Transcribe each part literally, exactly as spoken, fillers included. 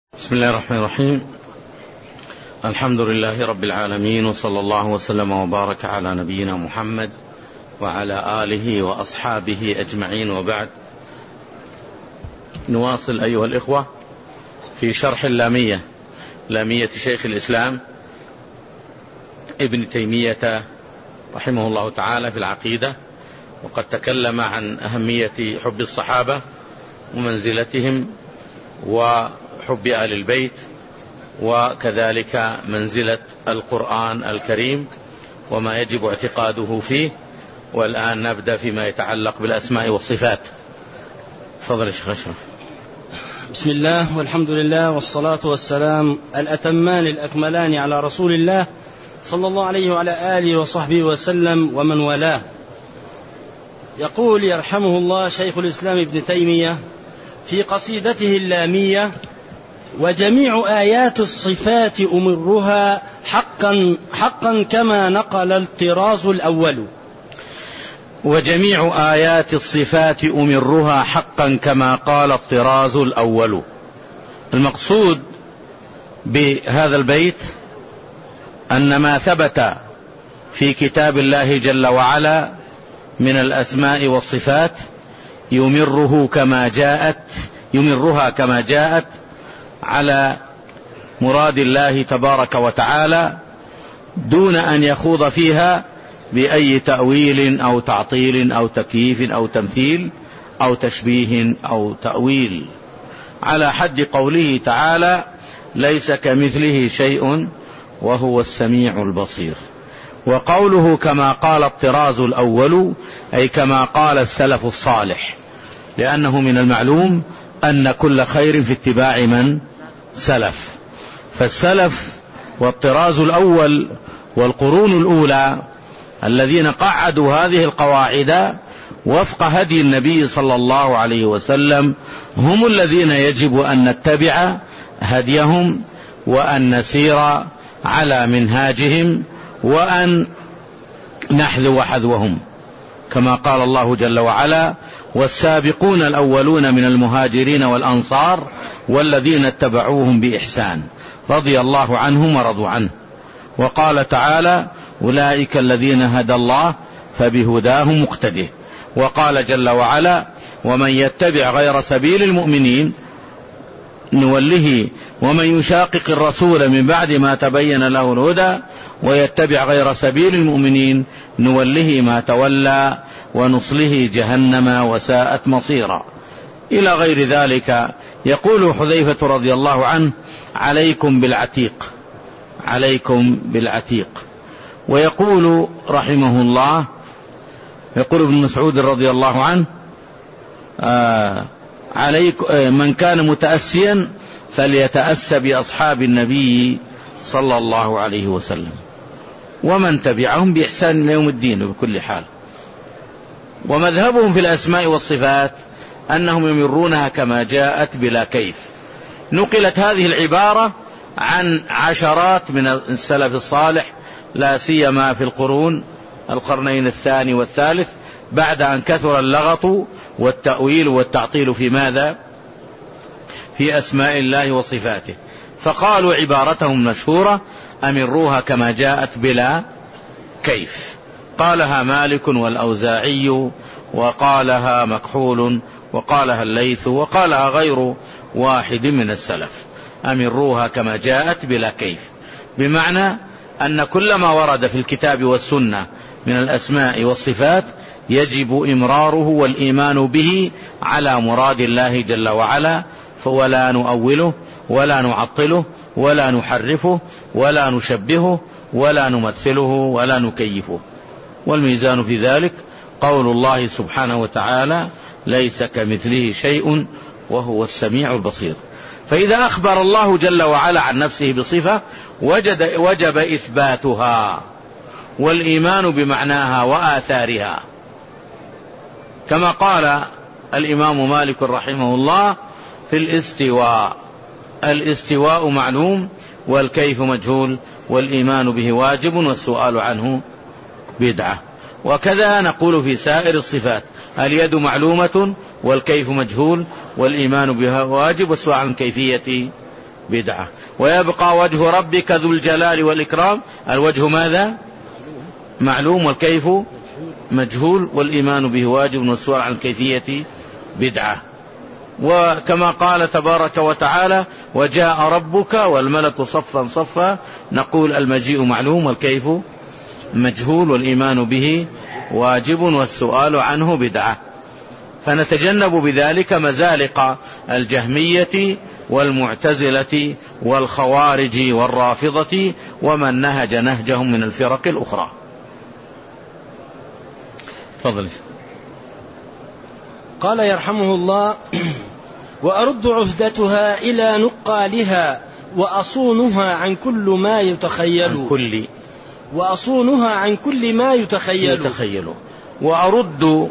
بسم الله الرحمن الرحيم. الحمد لله رب العالمين، وصلى الله وسلم وبارك على نبينا محمد وعلى آله وأصحابه أجمعين، وبعد. نواصل أيها الإخوة في شرح اللامية، لامية شيخ الإسلام ابن تيمية رحمه الله تعالى في العقيدة، وقد تكلم عن أهمية حب الصحابة ومنزلتهم وحب آل البيت، وكذلك منزلة القرآن الكريم وما يجب اعتقاده فيه. والآن نبدأ فيما يتعلق بالأسماء والصفات. تفضل يا شيخ أشرف. بسم الله والحمد لله والصلاة والسلام الأتمان الأكملان على رسول الله صلى الله عليه وعلى آله وصحبه وسلم ومن والاه. يقول يرحمه الله شيخ الإسلام ابن تيمية في قصيدته اللامية: وجميع آيات الصفات أمرها حقا, حقا كما نقل الطراز الأول. وجميع آيات الصفات أمرها حقا كما قال الطراز الأول. المقصود بهذا البيت أن ما ثبت في كتاب الله جل وعلا من الأسماء والصفات يمره كما جاءت يمرها كما جاءت على مراد الله تبارك وتعالى، دون أن يخوض فيها بأي تأويل أو تعطيل أو تكييف أو تمثيل أو تشبيه أو تأويل، على حد قوله تعالى: ليس كمثله شيء وهو السميع البصير. وقوله كما قال الطراز الأول أي كما قال السلف الصالح، لأنه من المعلوم أن كل خير في اتباع من سلف. فالسلف والطراز الأول والقرون الأولى الذين قعدوا هذه القواعد وفق هدي النبي صلى الله عليه وسلم هم الذين يجب أن نتبع هديهم وأن نسير على منهاجهم وأن نحذو حذوهم، كما قال الله جل وعلا: والسابقون الأولون من المهاجرين والأنصار والذين اتبعوهم بإحسان رضي الله عنهم ورضوا عنه. وقال تعالى: أولئك الذين هدى الله فبهداه مقتده. وقال جل وعلا: ومن يتبع غير سبيل المؤمنين نوله ومن يشاقق الرسول من بعد ما تبين له الهدى ويتبع غير سبيل المؤمنين نوله ما تولى ونصله جهنم وساءت مصيرا، إلى غير ذلك. يقول حذيفة رضي الله عنه: عليكم بالعتيق، عليكم بالعتيق. ويقول رحمه الله، يقول ابن مسعود رضي الله عنه: آه عليكم آه من كان متأسيا فليتأسى بأصحاب النبي صلى الله عليه وسلم ومن تبعهم بإحسان إلى يوم الدين بكل حال. ومذهبهم في الأسماء والصفات أنهم يمرونها كما جاءت بلا كيف. نقلت هذه العبارة عن عشرات من السلف الصالح، لا سيما في القرون القرنين الثاني والثالث، بعد أن كثر اللغط والتأويل والتعطيل في ماذا؟ في أسماء الله وصفاته. فقالوا عبارتهم مشهورة: أمروها كما جاءت بلا كيف. قالها مالك والأوزاعي، وقالها مكحول، وقالها الليث، وقالها غير واحد من السلف: أمروها كما جاءت بلا كيف، بمعنى أن كل ما ورد في الكتاب والسنة من الأسماء والصفات يجب إمراره والإيمان به على مراد الله جل وعلا، ولا نؤوله ولا نعطله ولا نحرفه ولا نشبهه ولا نمثله ولا نكيفه. والميزان في ذلك قول الله سبحانه وتعالى: ليس كمثله شيء وهو السميع البصير. فإذا أخبر الله جل وعلا عن نفسه بصفة وجد وجب إثباتها والإيمان بمعناها وآثارها، كما قال الإمام مالك رحمه الله في الاستواء: الاستواء معلوم والكيف مجهول والإيمان به واجب والسؤال عنه بدعة. وكذا نقول في سائر الصفات: اليد معلومة والكيف مجهول والإيمان بها واجب والسؤال عن كيفية بدعة. ويبقى وجه ربك ذو الجلال والإكرام، الوجه ماذا؟ معلوم، والكيف مجهول، والإيمان به واجب، والسؤال عن الكيفية بدعة. وكما قال تبارك وتعالى وجاء ربك والملك صفا صفا، نقول المجيء معلوم والكيف مجهول والإيمان به واجب والسؤال عنه بدعة. فنتجنب بذلك مزالق الجهمية والمعتزلة والخوارج والرافضة ومن نهج نهجهم من الفرق الأخرى. تفضل. قال يرحمه الله وأرد عهدتها إلى نقالها وأصونها عن كل ما يتخيل عن كل وأصونها عن كل ما يتخيل, يتخيل. وأرد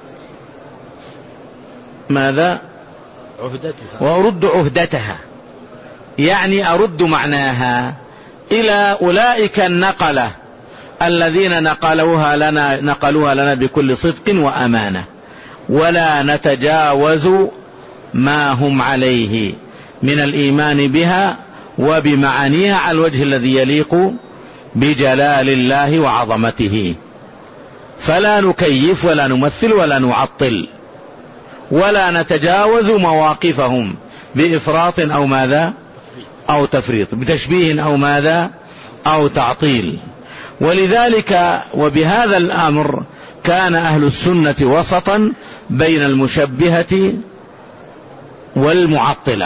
ماذا؟ عهدتها. وأرد عهدتها يعني أرد معناها إلى أولئك النقلة الذين نقلوها لنا نقلوها لنا بكل صدق وأمانة، ولا نتجاوز ما هم عليه من الإيمان بها وبمعانيها على الوجه الذي يليق بجلال الله وعظمته، فلا نكيف ولا نمثل ولا نعطل، ولا نتجاوز مواقفهم بإفراط أو ماذا أو تفريط، بتشبيه أو ماذا أو تعطيل. ولذلك وبهذا الأمر كان أهل السنة وسطا بين المشبهة والمعطلة،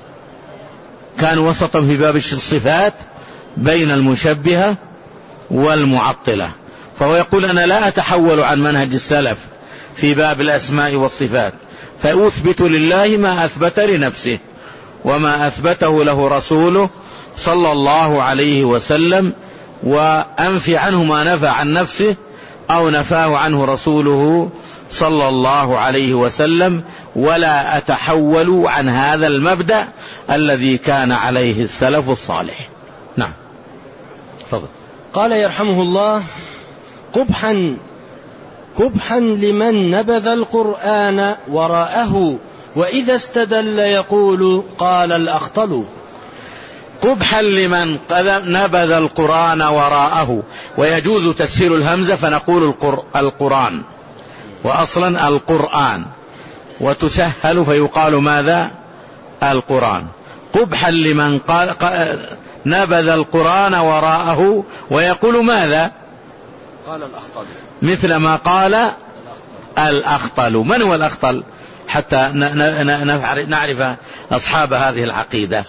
كانوا وسطا في باب الصفات بين المشبهة والمعطلة. فهو يقول أنا لا أتحول عن منهج السلف في باب الأسماء والصفات، فأثبت لله ما أثبت لنفسه وما أثبته له رسوله صلى الله عليه وسلم، وأنفي عنه ما نفى عن نفسه أو نفاه عنه رسوله صلى الله عليه وسلم، ولا أتحول عن هذا المبدأ الذي كان عليه السلف الصالح. نعم. فضل. قال يرحمه الله قبحا قبحا لمن نبذ القرآن وراءه وإذا استدل يقول قال الأخطل. قبحا لمن نبذ القرآن وراءه، ويجوز تسهيل الهمزة فنقول القرآن، وأصلا القرآن، وتسهل فيقال ماذا القرآن. قبحا لمن قال نبذ القرآن وراءه ويقول ماذا قال الأخطل، مثل ما قال الأخطل. من هو الأخطل حتى نعرف أصحاب هذه العقيدة؟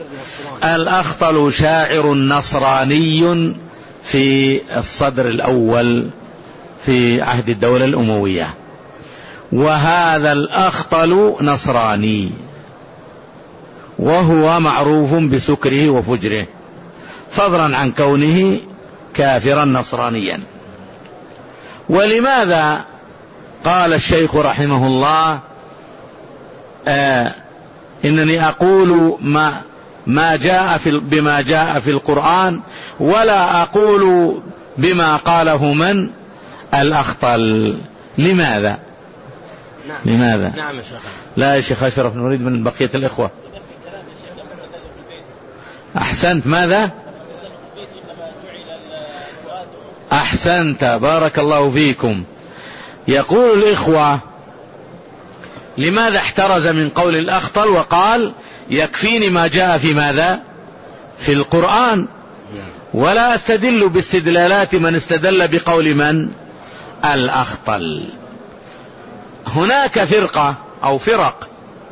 الأخطل شاعر نصراني في الصدر الأول في عهد الدولة الأموية، وهذا الأخطل نصراني وهو معروف بسكره وفجره، فضلا عن كونه كافرا نصرانيا. ولماذا قال الشيخ رحمه الله آه إنني أقول ما ما جاء في بما جاء في القرآن ولا أقول بما قاله من الأخطل؟ لماذا؟ نعم. لماذا؟ نعم يا شيخ. لا يا شيخ أشرف، نريد من بقية الإخوة. أحسنت. ماذا؟ أحسنت، بارك الله فيكم. يقول الإخوة لماذا احترز من قول الأخطل وقال يكفيني ما جاء في ماذا في القرآن، ولا استدل باستدلالات من استدل بقول من الأخطل. هناك فرقة أو فرق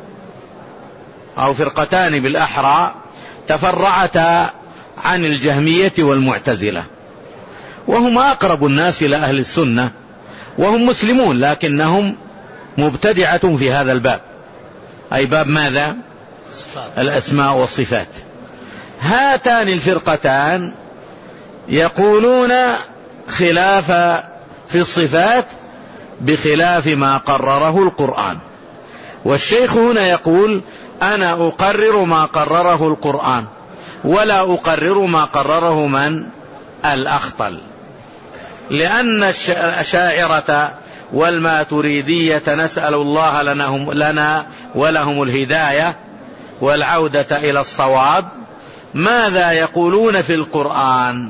أو فرقتان بالأحرى تفرعتا عن الجهمية والمعتزلة، وهم أقرب الناس إلى أهل السنة، وهم مسلمون لكنهم مبتدعة في هذا الباب، أي باب ماذا الأسماء والصفات. هاتان الفرقتان يقولون خلاف في الصفات بخلاف ما قرره القرآن، والشيخ هنا يقول أنا أقرر ما قرره القرآن ولا أقرر ما قرره من الأخطل، لأن الأشاعرة والماتريدية نسأل الله لنا, لنا ولهم الهداية والعودة إلى الصواب، ماذا يقولون في القرآن؟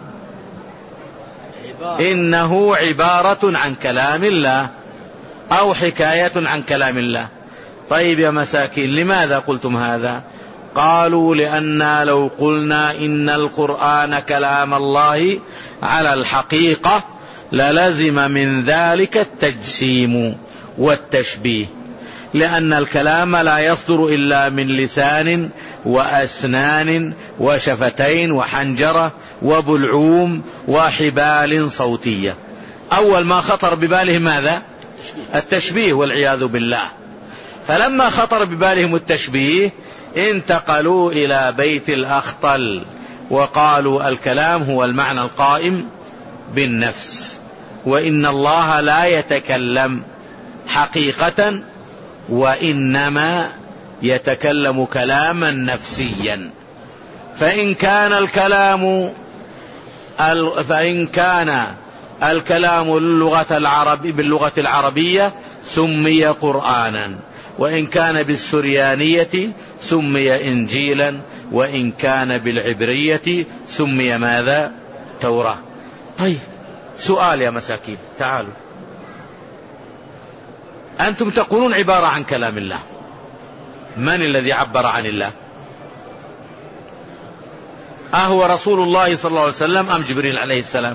إنه عبارة عن كلام الله أو حكاية عن كلام الله. طيب يا مساكين، لماذا قلتم هذا؟ قالوا لأننا لو قلنا إن القرآن كلام الله على الحقيقة للزم من ذلك التجسيم والتشبيه، لأن الكلام لا يصدر إلا من لسان وأسنان وشفتين وحنجرة وبلعوم وحبال صوتية. أول ما خطر ببالهم ماذا؟ التشبيه والعياذ بالله. فلما خطر ببالهم التشبيه انتقلوا إلى بيت الأخطل وقالوا الكلام هو المعنى القائم بالنفس، وإن الله لا يتكلم حقيقة وإنما يتكلم كلاما نفسيا. فإن كان الكلام فإن كان الكلام اللغة العربية باللغة العربية سمي قرآنا، وإن كان بالسريانية سمي إنجيلا، وإن كان بالعبرية سمي ماذا؟ توراة. طيب سؤال يا مساكين، تعالوا، أنتم تقولون عبارة عن كلام الله، من الذي عبر عن الله؟ أهو رسول الله صلى الله عليه وسلم أم جبريل عليه السلام؟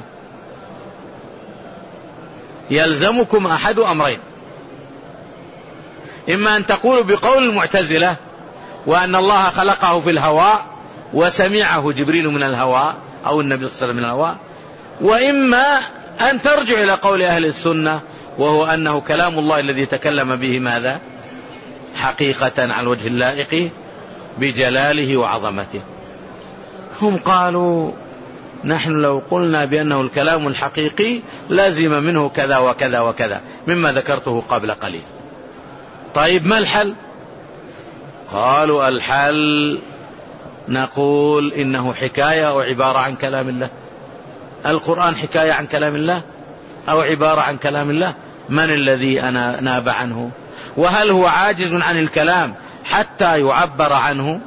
يلزمكم أحد أمرين، إما أن تقولوا بقول المعتزلة وأن الله خلقه في الهواء وسمعه جبريل من الهواء أو النبي صلى الله عليه وسلم من الهواء، وإما أن ترجع إلى قول أهل السنة وهو أنه كلام الله الذي تكلم به ماذا؟ حقيقة على الوجه اللائق بجلاله وعظمته. هم قالوا نحن لو قلنا بأنه الكلام الحقيقي لازم منه كذا وكذا وكذا مما ذكرته قبل قليل. طيب ما الحل؟ قالوا الحل نقول إنه حكاية أو عبارة عن كلام الله. القرآن حكاية عن كلام الله أو عبارة عن كلام الله؟ من الذي أنا ناب عنه؟ وهل هو عاجز عن الكلام حتى يعبر عنه؟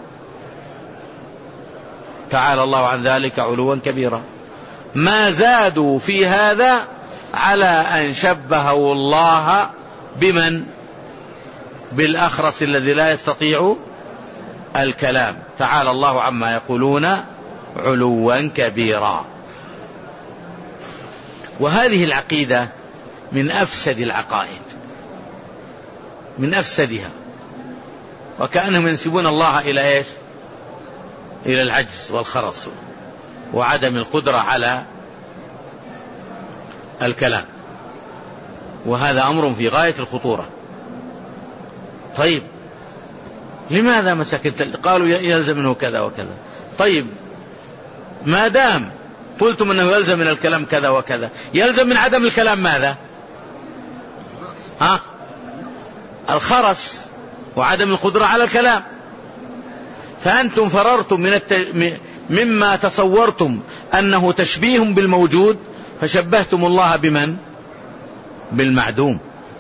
تعالى الله عن ذلك علوا كبيرا. ما زادوا في هذا على أن شبهوا الله بمن؟ بالأخرس الذي لا يستطيع الكلام. تعالى الله عما يقولون علوا كبيرا. وهذه العقيدة من أفسد العقائد، من أفسدها، وكأنهم ينسبون الله إلى إيش؟ إلى العجز والخرس وعدم القدرة على الكلام، وهذا أمر في غاية الخطورة. طيب لماذا مساكن قالوا يلزم منه كذا وكذا؟ طيب ما دام قلتم أنه يلزم من الكلام كذا وكذا، يلزم من عدم الكلام ماذا؟ ها؟ الخرس وعدم القدرة على الكلام. فأنتم فررتم من الت... مما تصورتم أنه تشبيه بالموجود، فشبهتم الله بمن؟ بالمعدوم.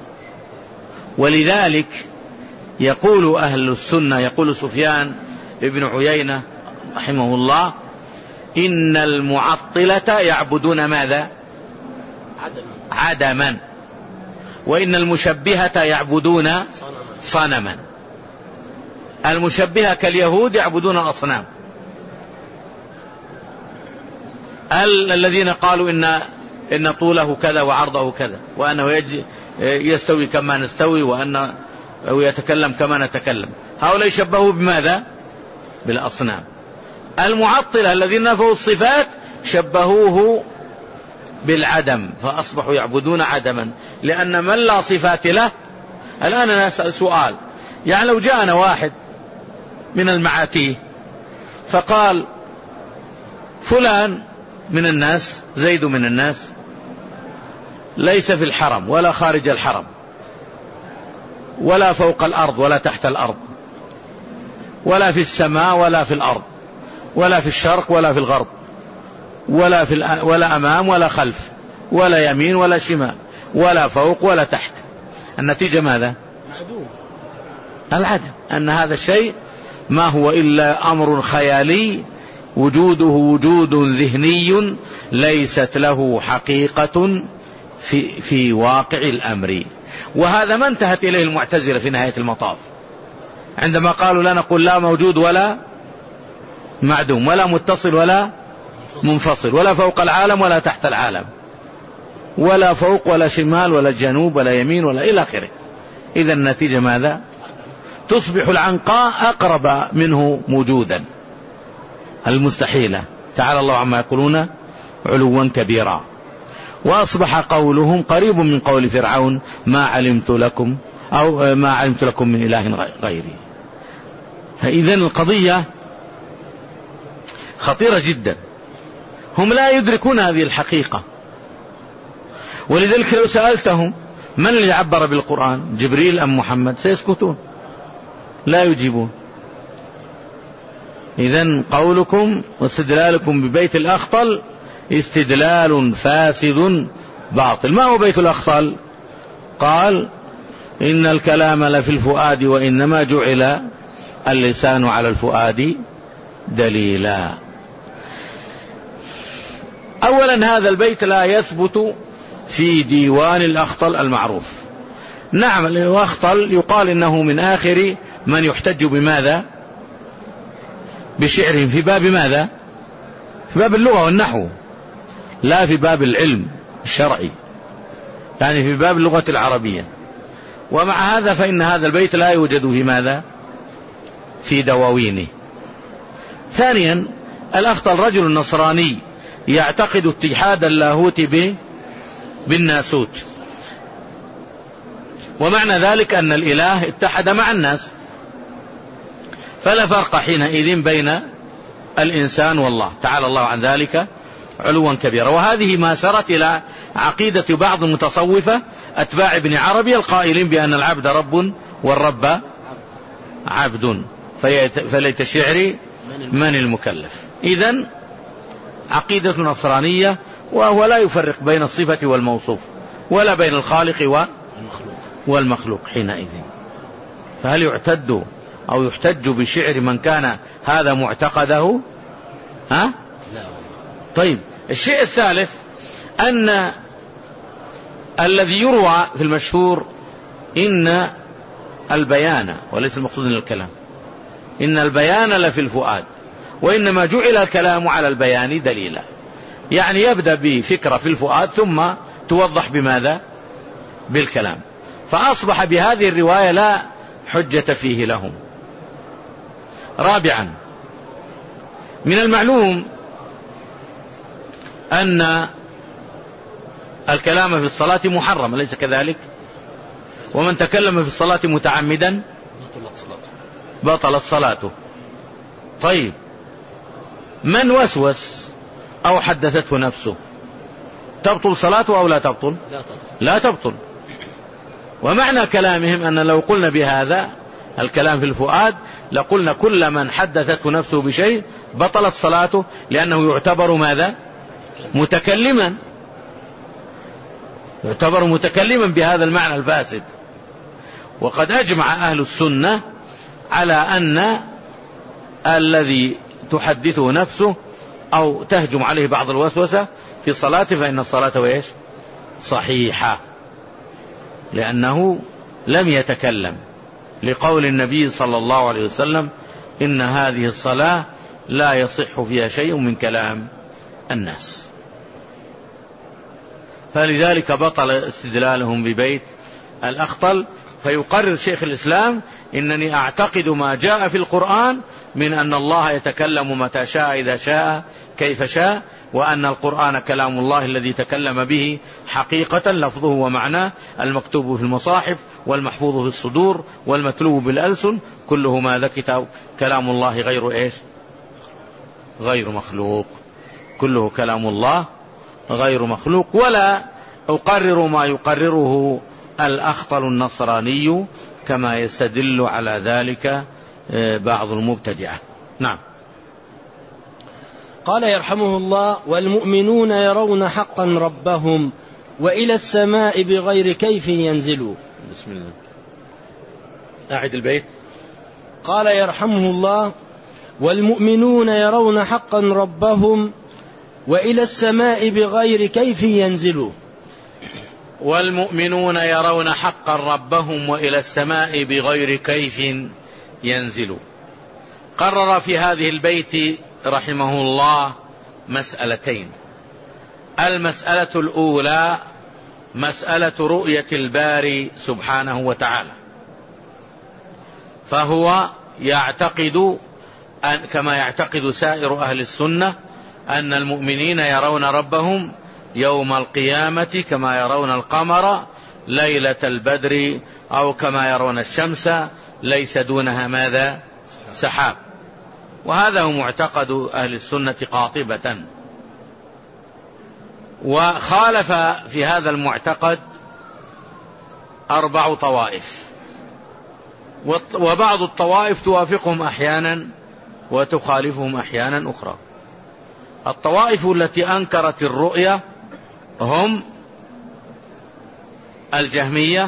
ولذلك يقول أهل السنة، يقول سفيان ابن عيينة رحمه الله: إن المعطلة يعبدون ماذا؟ عدما. وإن المشبهة يعبدون صنما. المشبهة كاليهود يعبدون أصنام. الذين قالوا إن إن طوله كذا وعرضه كذا، وأنه يستوي كما نستوي، وأنه يتكلم كما نتكلم، هؤلاء شبهوا بماذا؟ بالأصنام. المعطلة الذين نفوا الصفات شبهوه بالعدم، فأصبحوا يعبدون عدما، لأن من لا صفات له. الآن أنا أسأل سؤال، يعني لو جاءنا واحد من المعاتيه فقال فلان من الناس، زيد من الناس، ليس في الحرم ولا خارج الحرم ولا فوق الأرض ولا تحت الأرض ولا في السماء ولا في الأرض ولا في الشرق ولا في الغرب ولا في ولا أمام ولا خلف ولا يمين ولا شمال ولا فوق ولا تحت. النتيجة ماذا؟ معدوم. العدم. أن هذا الشيء ما هو إلا أمر خيالي وجوده وجود ذهني ليست له حقيقة في, في واقع الأمر. وهذا ما انتهت إليه المعتزلة في نهاية المطاف، عندما قالوا لا نقول لا موجود ولا معدوم ولا متصل ولا منفصل ولا فوق العالم ولا تحت العالم ولا فوق ولا شمال ولا جنوب ولا يمين ولا إلى آخره. إذا النتيجة ماذا؟ تصبح العنقاء أقرب منه موجودا، المستحيلة تعالى الله عما يقولون علوا كبيرا. وأصبح قولهم قريب من قول فرعون ما علمت لكم أو ما علمت لكم من إله غيري. فإذا القضية خطيرة جدا، هم لا يدركون هذه الحقيقة. ولذلك لو سألتهم من اللي عبر بالقرآن، جبريل أم محمد، سيسكتون لا يجيبون. إذن قولكم واستدلالكم ببيت الأخطل استدلال فاسد باطل. ما هو بيت الأخطل؟ قال إن الكلام لفي الفؤاد وإنما جعل اللسان على الفؤاد دليلا. أولا هذا البيت لا يثبت في ديوان الأخطل المعروف. نعم الأخطل يقال إنه من آخر من يحتج بماذا؟ بشعر في باب ماذا؟ في باب اللغة والنحو، لا في باب العلم الشرعي، يعني في باب اللغة العربية. ومع هذا فإن هذا البيت لا يوجد في ماذا؟ في دواوينه. ثانيا الأخطل رجل نصراني يعتقد اتحاد اللاهوت بالناسوت، ومعنى ذلك أن الإله اتحد مع الناس، فلا فرق حينئذ بين الإنسان والله تعالى الله عن ذلك علوا كبيرا. وهذه ما سرت إلى عقيدة بعض المتصوفة أتباع ابن عربي القائلين بأن العبد رب والرب عبد، فليت شعري من المكلف. إذن عقيدة نصرانية، وهو لا يفرق بين الصفة والموصوف ولا بين الخالق والمخلوق حينئذ. فهل يعتد أو يحتج بشعر من كان هذا معتقده؟ ها؟ لا. طيب الشيء الثالث أن الذي يروى في المشهور إن البيان، وليس المقصود من الكلام، إن البيان لفي الفؤاد وإنما جعل الكلام على البيان دليلا، يعني يبدأ بفكرة في الفؤاد ثم توضح بماذا؟ بالكلام. فأصبح بهذه الرواية لا حجة فيه لهم. رابعا من المعلوم أن الكلام في الصلاة محرم، أليس كذلك؟ ومن تكلم في الصلاة متعمدا بطلت صلاته. طيب من وسوس أو حدثته نفسه تبطل صلاته أو لا تبطل؟ لا تبطل, لا تبطل. ومعنى كلامهم أن لو قلنا بهذا الكلام في الفؤاد لقلنا كل من حدثته نفسه بشيء بطلت صلاته، لأنه يعتبر ماذا؟ متكلما، يعتبر متكلما بهذا المعنى الفاسد. وقد أجمع أهل السنة على أن الذي تحدثه نفسه أو تهجم عليه بعض الوسوسة في صلاته فإن الصلاة وإيش؟ صحيحة، لأنه لم يتكلم، لقول النبي صلى الله عليه وسلم إن هذه الصلاة لا يصح فيها شيء من كلام الناس. فلذلك بطل استدلالهم ببيت الأخطل. فيقرر شيخ الإسلام إنني أعتقد ما جاء في القرآن من أن الله يتكلم متى شاء إذا شاء كيف شاء، وأن القرآن كلام الله الذي تكلم به حقيقة لفظه ومعناه، المكتوب في المصاحف والمحفوظ في الصدور والمتلو بالألسن، كله ماذا؟ كتاب كلام الله غير إيش؟ غير مخلوق، كله كلام الله غير مخلوق. ولا أقرر ما يقرره الأخطل النصراني كما يستدل على ذلك بعض المبتدعة. نعم. قال يرحمه الله: والمؤمنون يرون حقا ربهم وإلى السماء بغير كيف ينزلوا. بسم الله. أعد البيت. قال يرحمه الله: والمؤمنون يرون حقا ربهم وإلى السماء بغير كيف ينزلوا. والمؤمنون يرون حقا ربهم وإلى السماء بغير كيف ينزلوا. قرر في هذه البيت رحمه الله مسألتين. المسألة الأولى مسألة رؤية الباري سبحانه وتعالى، فهو يعتقد أن كما يعتقد سائر أهل السنة أن المؤمنين يرون ربهم يوم القيامة كما يرون القمر ليلة البدر، أو كما يرون الشمس ليس دونها ماذا؟ سحاب. وهذا هو معتقد أهل السنة قاطبة. وخالف في هذا المعتقد أربع طوائف، وبعض الطوائف توافقهم أحيانا وتخالفهم أحيانا أخرى. الطوائف التي أنكرت الرؤية هم الجهمية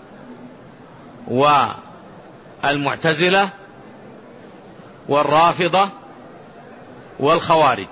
والمعتزلة والرافضة والخوارج.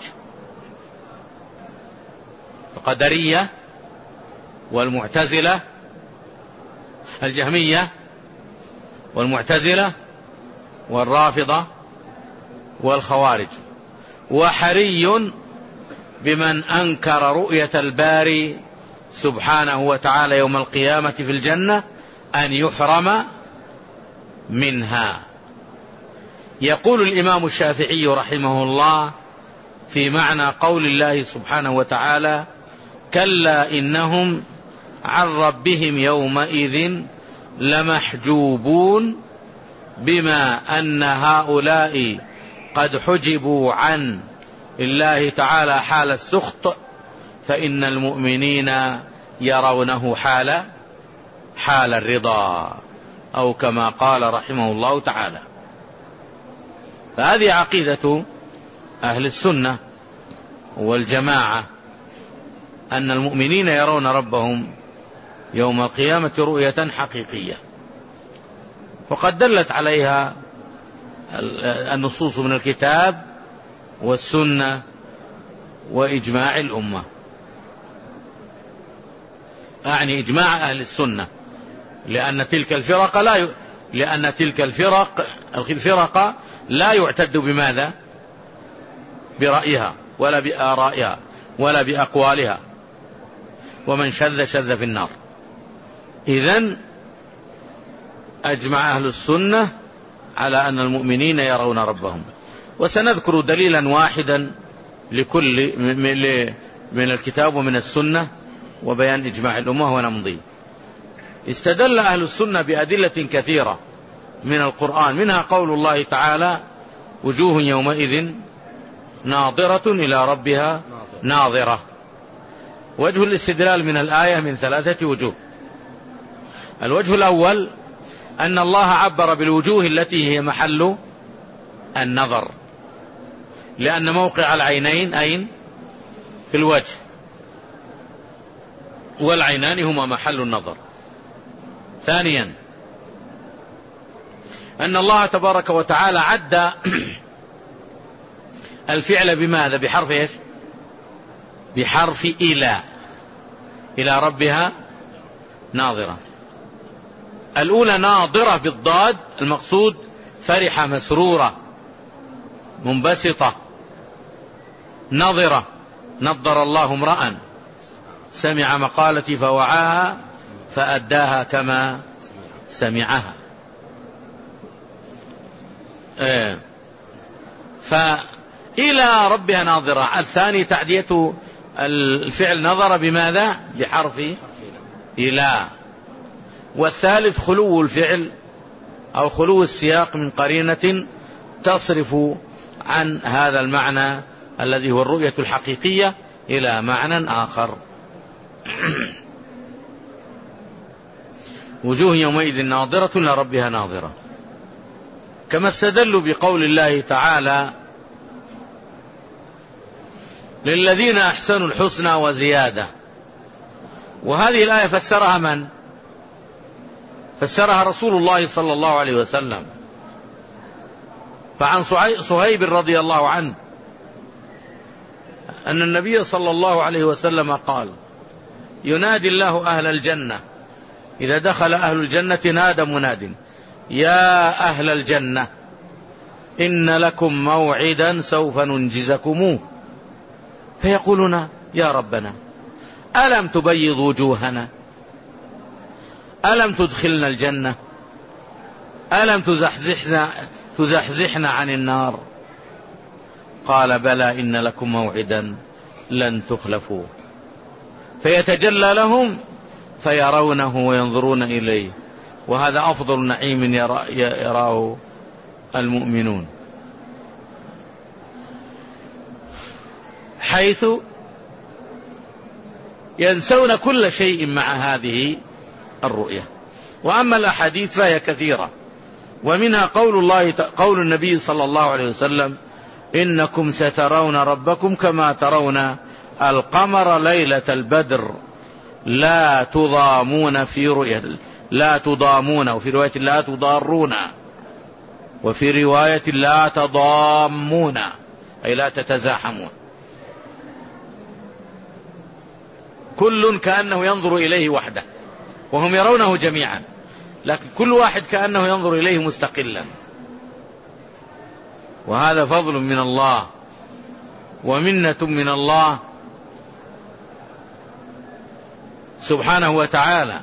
القدرية والمعتزلة، الجهمية والمعتزلة والرافضة والخوارج. وحري بمن أنكر رؤية الباري سبحانه وتعالى يوم القيامة في الجنة أن يحرم منها. يقول الإمام الشافعي رحمه الله في معنى قول الله سبحانه وتعالى: كلا إنهم عن ربهم يومئذ لمحجوبون بما أن هؤلاء قد حجبوا عن الله تعالى حال السخط، فإن المؤمنين يرونه حال حال الرضا، أو كما قال رحمه الله تعالى. فهذه عقيدة أهل السنة والجماعة، أن المؤمنين يرون ربهم يوم القيامة رؤية حقيقية، وقد دلت عليها النصوص من الكتاب والسنة وإجماع الأمة، أعني إجماع أهل السنة، لأن تلك الفرق لا ي... لأن تلك الفرق الفرق لا يعتد بماذا؟ برأيها ولا بآرائها ولا بأقوالها، ومن شذ شذ في النار. إذن أجمع أهل السنة على أن المؤمنين يرون ربهم. وسنذكر دليلا واحدا لكل من الكتاب ومن السنة وبيان إجماع الأمة ونمضي. استدل أهل السنة بأدلة كثيرة من القرآن، منها قول الله تعالى: وجوه يومئذ ناظرة إلى ربها ناظرة. وجه الاستدلال من الآية من ثلاثة وجوه. الوجه الأول أن الله عبر بالوجوه التي هي محل النظر، لأن موقع العينين أين؟ في الوجه، والعينان هما محل النظر. ثانيا أن الله تبارك وتعالى عد الفعل بماذا؟ بحرف إيش؟ بحرف إلى، إلى ربها ناظرة. الأولى ناظرة بالضاد، المقصود فرحة مسرورة منبسطة. نظرة نظر الله امرأ سمع مقالتي فوعاها فأداها كما سمعها. فإلى ربها ناظرة. الثاني تعدية الفعل نظر بماذا؟ بحرف إلى. والثالث خلو الفعل أو خلو السياق من قرينة تصرف عن هذا المعنى الذي هو الرؤية الحقيقية إلى معنى آخر. وجوه يومئذ ناظرة لربها ناظرة. كما استدلوا بقول الله تعالى: للذين أحسنوا الحسنى وزيادة. وهذه الآية فسرها من؟ فسرها رسول الله صلى الله عليه وسلم، فعن صهيب رضي الله عنه أن النبي صلى الله عليه وسلم قال: ينادي الله أهل الجنة إذا دخل أهل الجنة نادى مناد: يا أهل الجنة إن لكم موعدا سوف ننجزكموه. فيقولون: يا ربنا ألم تبيض وجوهنا؟ ألم تدخلنا الجنة؟ ألم تزحزحنا, تزحزحنا عن النار؟ قال: بلى إن لكم موعدا لن تخلفوه. فيتجلى لهم فيرونه وينظرون إليه، وهذا أفضل نعيم يراه المؤمنون، حيث ينسون كل شيء مع هذه الرؤية. وأما الأحاديث فهي كثيرة، ومنها قول الله قول النبي صلى الله عليه وسلم: إنكم سترون ربكم كما ترون القمر ليلة البدر لا تضامون في رؤية لا تضامون وفي رواية لا تضارون، وفي رواية لا تضامون أي لا تتزاحمون. كل كأنه ينظر إليه وحده، وهم يرونه جميعا، لكن كل واحد كأنه ينظر إليه مستقلا. وهذا فضل من الله ومنة من الله سبحانه وتعالى.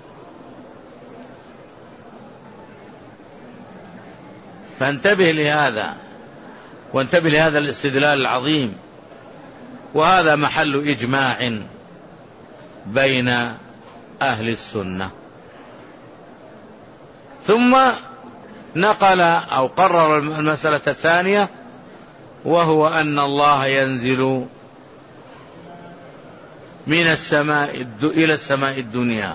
فانتبه لهذا، وانتبه لهذا الاستدلال العظيم، وهذا محل إجماع بين أهل السنة. ثم نقل أو قرر المسألة الثانية، وهو أن الله ينزل من السماء إلى السماء الدنيا،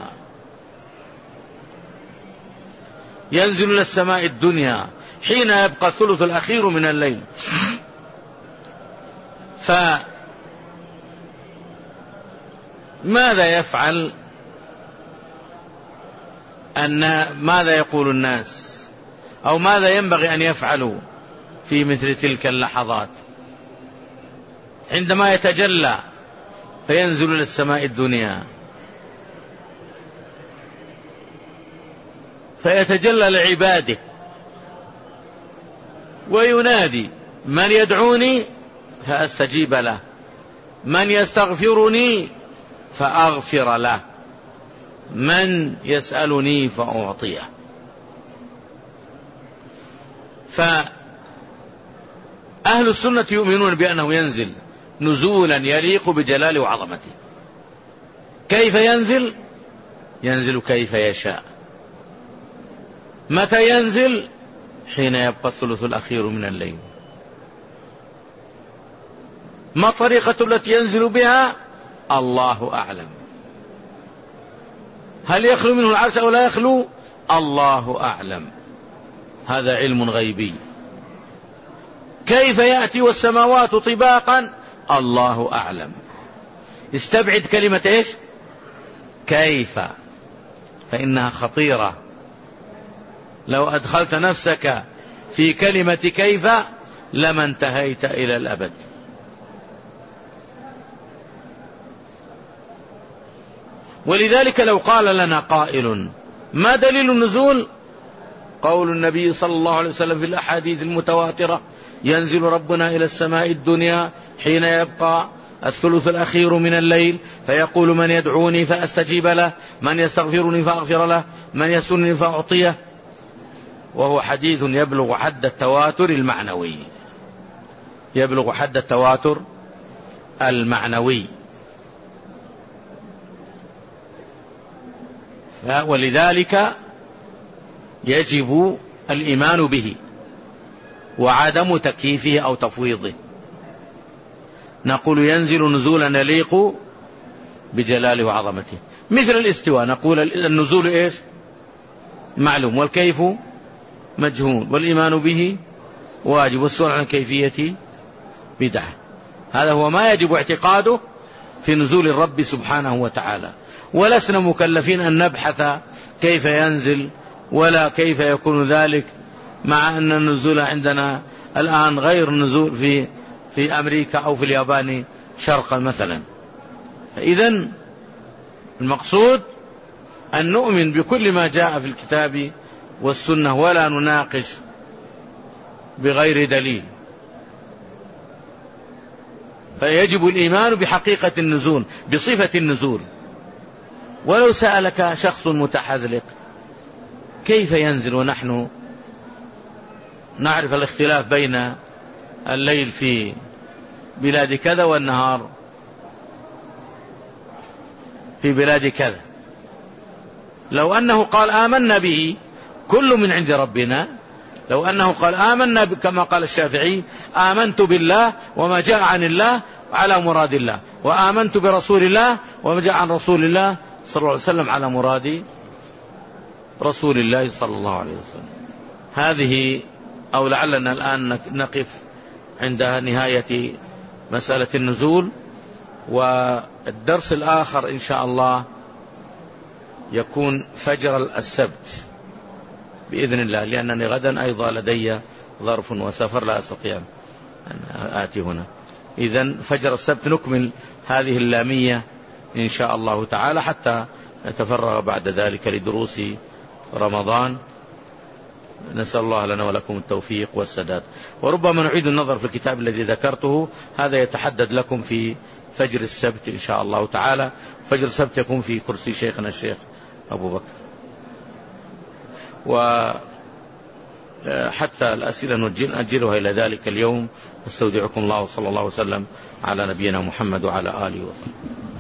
ينزل إلى السماء الدنيا حين يبقى الثلث الأخير من الليل. فماذا يفعل؟ أن ماذا يقول الناس، أو ماذا ينبغي أن يفعلوا في مثل تلك اللحظات عندما يتجلى فينزل إلى السماء الدنيا؟ فيتجلى لعباده وينادي: من يدعوني فأستجيب له، من يستغفرني فأغفر له، من يسألني فأعطيه. فأهل السنة يؤمنون بأنه ينزل نزولا يليق بجلاله وعظمته. كيف ينزل؟ ينزل كيف يشاء. متى ينزل؟ حين يبقى الثلث الأخير من الليل. ما الطريقة التي ينزل بها؟ الله أعلم. هل يخلو منه العرش أو لا يخلو؟ الله أعلم، هذا علم غيبي. كيف يأتي والسماوات طباقا؟ الله أعلم. استبعد كلمة إيش؟ كيف، فإنها خطيرة. لو أدخلت نفسك في كلمة كيف لما انتهيت إلى الأبد. ولذلك لو قال لنا قائل: ما دليل النزول؟ قول النبي صلى الله عليه وسلم في الأحاديث المتواترة: ينزل ربنا إلى السماء الدنيا حين يبقى الثلث الأخير من الليل، فيقول: من يدعوني فأستجيب له، من يستغفرني فأغفر له، من يسألني فأعطيه. وهو حديث يبلغ حد التواتر المعنوي، يبلغ حد التواتر المعنوي. ولذلك يجب الإيمان به وعدم تكييفه أو تفويضه. نقول ينزل نزولا يليق بجلاله وعظمته، مثل الاستواء نقول النزول إيش؟ معلوم، والكيف مجهول، والإيمان به واجب، والسؤال عن الكيفية بدعة. هذا هو ما يجب اعتقاده في نزول الرب سبحانه وتعالى. ولسنا مكلفين أن نبحث كيف ينزل ولا كيف يكون ذلك، مع أن النزول عندنا الآن غير النزول في في أمريكا أو في اليابان شرقا مثلا. فإذن المقصود أن نؤمن بكل ما جاء في الكتاب والسنة ولا نناقش بغير دليل. فيجب الإيمان بحقيقة النزول، بصفة النزول. ولو سألك شخص متحذلق كيف ينزل ونحن نعرف الاختلاف بين الليل في بلاد كذا والنهار في بلاد كذا، لو أنه قال آمنا به كل من عند ربنا، لو أنه قال آمنا كما قال الشافعي آمنت بالله وما جاء عن الله على مراد الله، وآمنت برسول الله وما جاء عن رسول الله صلى الله عليه وسلم على مراد رسول الله صلى الله عليه وسلم. هذه أو لعلنا الآن نقف عند نهاية مسألة النزول، والدرس الآخر إن شاء الله يكون فجر السبت بإذن الله، لأنني غدا أيضا لدي ظرف وسفر لا أستطيع أن آتي هنا. إذن فجر السبت نكمل هذه اللامية إن شاء الله تعالى حتى نتفرغ بعد ذلك لدروس رمضان. نسأل الله لنا ولكم التوفيق والسداد. وربما نعيد النظر في الكتاب الذي ذكرته، هذا يتحدد لكم في فجر السبت إن شاء الله تعالى. فجر السبت يكون في كرسي شيخنا الشيخ أبو بكر. وحتى الأسئلة نأجلها إلى ذلك اليوم. استودعكم الله، صلى الله وسلم على نبينا محمد وعلى آله وصحبه.